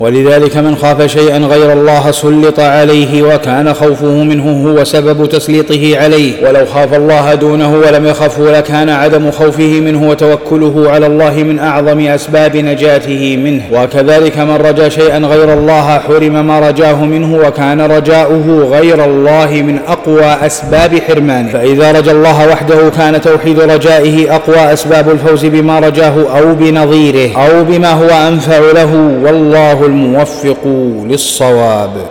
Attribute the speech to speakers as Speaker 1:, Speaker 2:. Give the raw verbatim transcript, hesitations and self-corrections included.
Speaker 1: ولذلك من خاف شيئا غير الله سلط عليه، وكان خوفه منه هو سبب تسليطه عليه. ولو خاف الله دونه ولم يخفه لكان عدم خوفه منه وتوكله على الله من أعظم أسباب نجاته منه. وكذلك من رجا شيئا غير الله حرم ما رجاه منه، وكان رجاؤه غير الله من أقوى أسباب حرمانه. فإذا رجا الله وحده كان توحيد رجائه أقوى أسباب الفوز بما رجاه أو بنظيره أو بما هو أنفع له، والله الموفق للصواب.